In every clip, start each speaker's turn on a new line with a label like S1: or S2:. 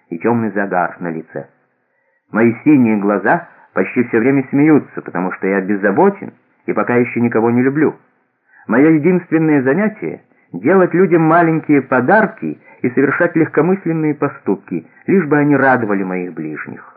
S1: и темный загар на лице. Мои синие глаза почти все время смеются, потому что я беззаботен и пока еще никого не люблю. Мое единственное занятие — делать людям маленькие подарки и совершать легкомысленные поступки, лишь бы они радовали моих ближних.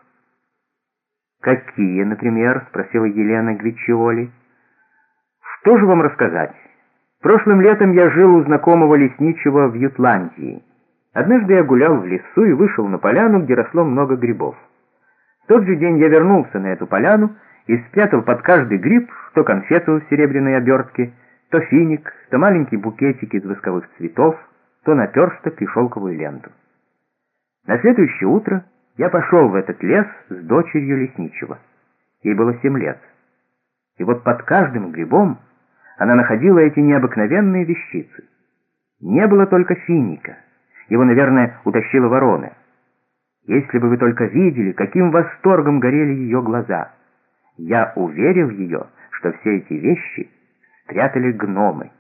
S1: «Какие, например?» — спросила Елена Гвиччиоли. «Что же вам рассказать? Прошлым летом я жил у знакомого лесничего в Ютландии. Однажды я гулял в лесу и вышел на поляну, где росло много грибов. В тот же день я вернулся на эту поляну и спрятал под каждый гриб то конфету в серебряной обертке, то финик, то маленький букетик из восковых цветов, то наперсток и шелковую ленту. На следующее утро я пошел в этот лес с дочерью лесничего. Ей было 7 лет. И вот под каждым грибом она находила эти необыкновенные вещицы. Не было только финика. Его, наверное, утащила ворона. Если бы вы только видели, каким восторгом горели ее глаза. Я уверил ее, что все эти вещи спрятали гномы.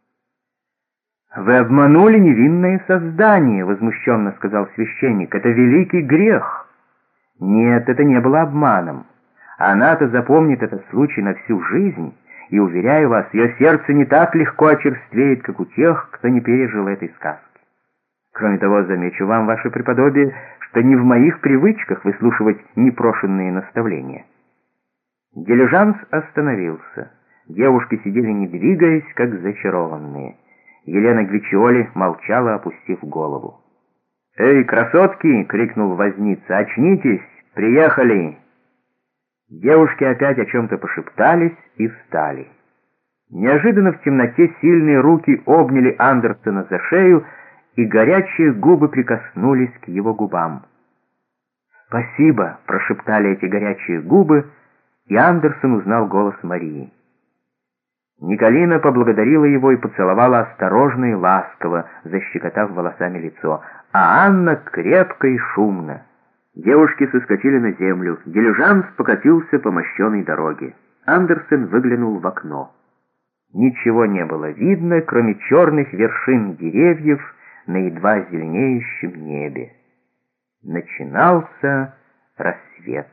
S1: «Вы обманули невинное создание», — возмущенно сказал священник. «Это великий грех». «Нет, это не было обманом. Она-то запомнит этот случай на всю жизнь, и, уверяю вас, ее сердце не так легко очерствеет, как у тех, кто не пережил этой сказки. Кроме того, замечу вам, ваше преподобие, что не в моих привычках выслушивать непрошенные наставления». Дилижанс остановился. Девушки сидели, не двигаясь, как зачарованные. Елена Гвиччиоли молчала, опустив голову. «Эй, красотки!» — крикнул возница. «Очнитесь! Приехали!» Девушки опять о чем-то пошептались и встали. Неожиданно в темноте сильные руки обняли Андерсона за шею, и горячие губы прикоснулись к его губам. «Спасибо!» — прошептали эти горячие губы, и Андерсон узнал голос Марии. Николина поблагодарила его и поцеловала осторожно и ласково, защекотав волосами лицо, а Анна крепко и шумно. Девушки соскочили на землю. Дилижанс покатился по мощенной дороге. Андерсон выглянул в окно. Ничего не было видно, кроме черных вершин деревьев на едва зеленеющем небе. Начинался рассвет.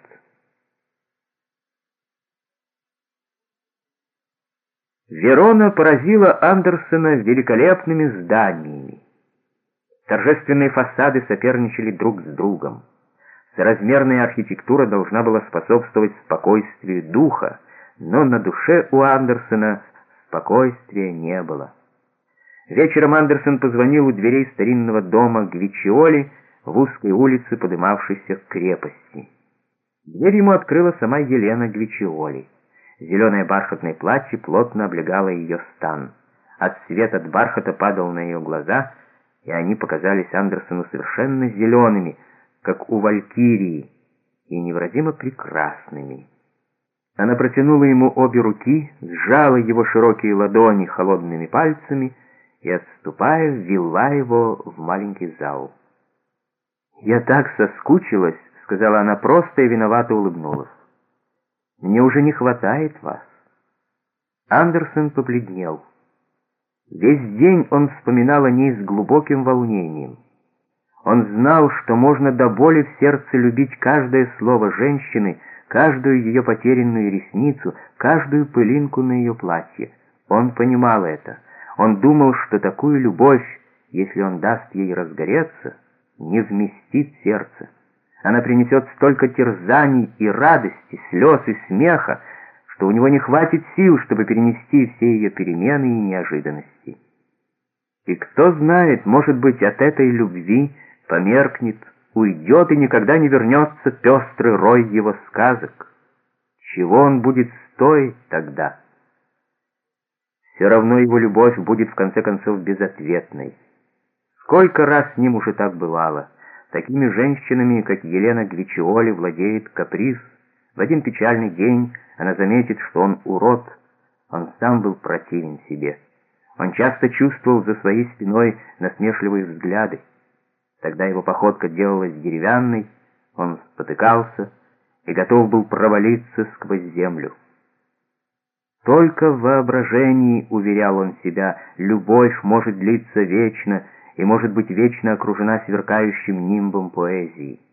S1: Верона поразила Андерсона великолепными зданиями. Торжественные фасады соперничали друг с другом. Соразмерная архитектура должна была способствовать спокойствию духа, но на душе у Андерсона спокойствия не было. Вечером Андерсон позвонил у дверей старинного дома Гвиччиоли в узкой улице, подымавшейся к крепости. Дверь ему открыла сама Елена Гвиччиоли. Зеленое бархатное платье плотно облегало ее стан. От света от бархата падал на ее глаза, и они показались Андерсону совершенно зелеными, как у валькирии, и невыразимо прекрасными. Она протянула ему обе руки, сжала его широкие ладони холодными пальцами и, отступая, ввела его в маленький зал. «Я так соскучилась», — сказала она просто и виновато улыбнулась. «Мне уже не хватает вас». Андерсон побледнел. Весь день он вспоминал о ней с глубоким волнением. Он знал, что можно до боли в сердце любить каждое слово женщины, каждую ее потерянную ресницу, каждую пылинку на ее платье. Он понимал это. Он думал, что такую любовь, если он даст ей разгореться, не вместит сердце. Она принесет столько терзаний и радости, слез и смеха, что у него не хватит сил, чтобы перенести все ее перемены и неожиданности. И кто знает, может быть, от этой любви померкнет, уйдет и никогда не вернется пестрый рой его сказок. Чего он будет стоить тогда? Все равно его любовь будет в конце концов безответной. Сколько раз с ним уже так бывало. Такими женщинами, как Елена Гвиччиоли, владеет каприз. В один печальный день она заметит, что он урод. Он сам был противен себе. Он часто чувствовал за своей спиной насмешливые взгляды. Тогда его походка делалась деревянной, он спотыкался и готов был провалиться сквозь землю. Только в воображении, уверял он себя, любовь может длиться вечно, и может быть вечно окружена сверкающим нимбом поэзии.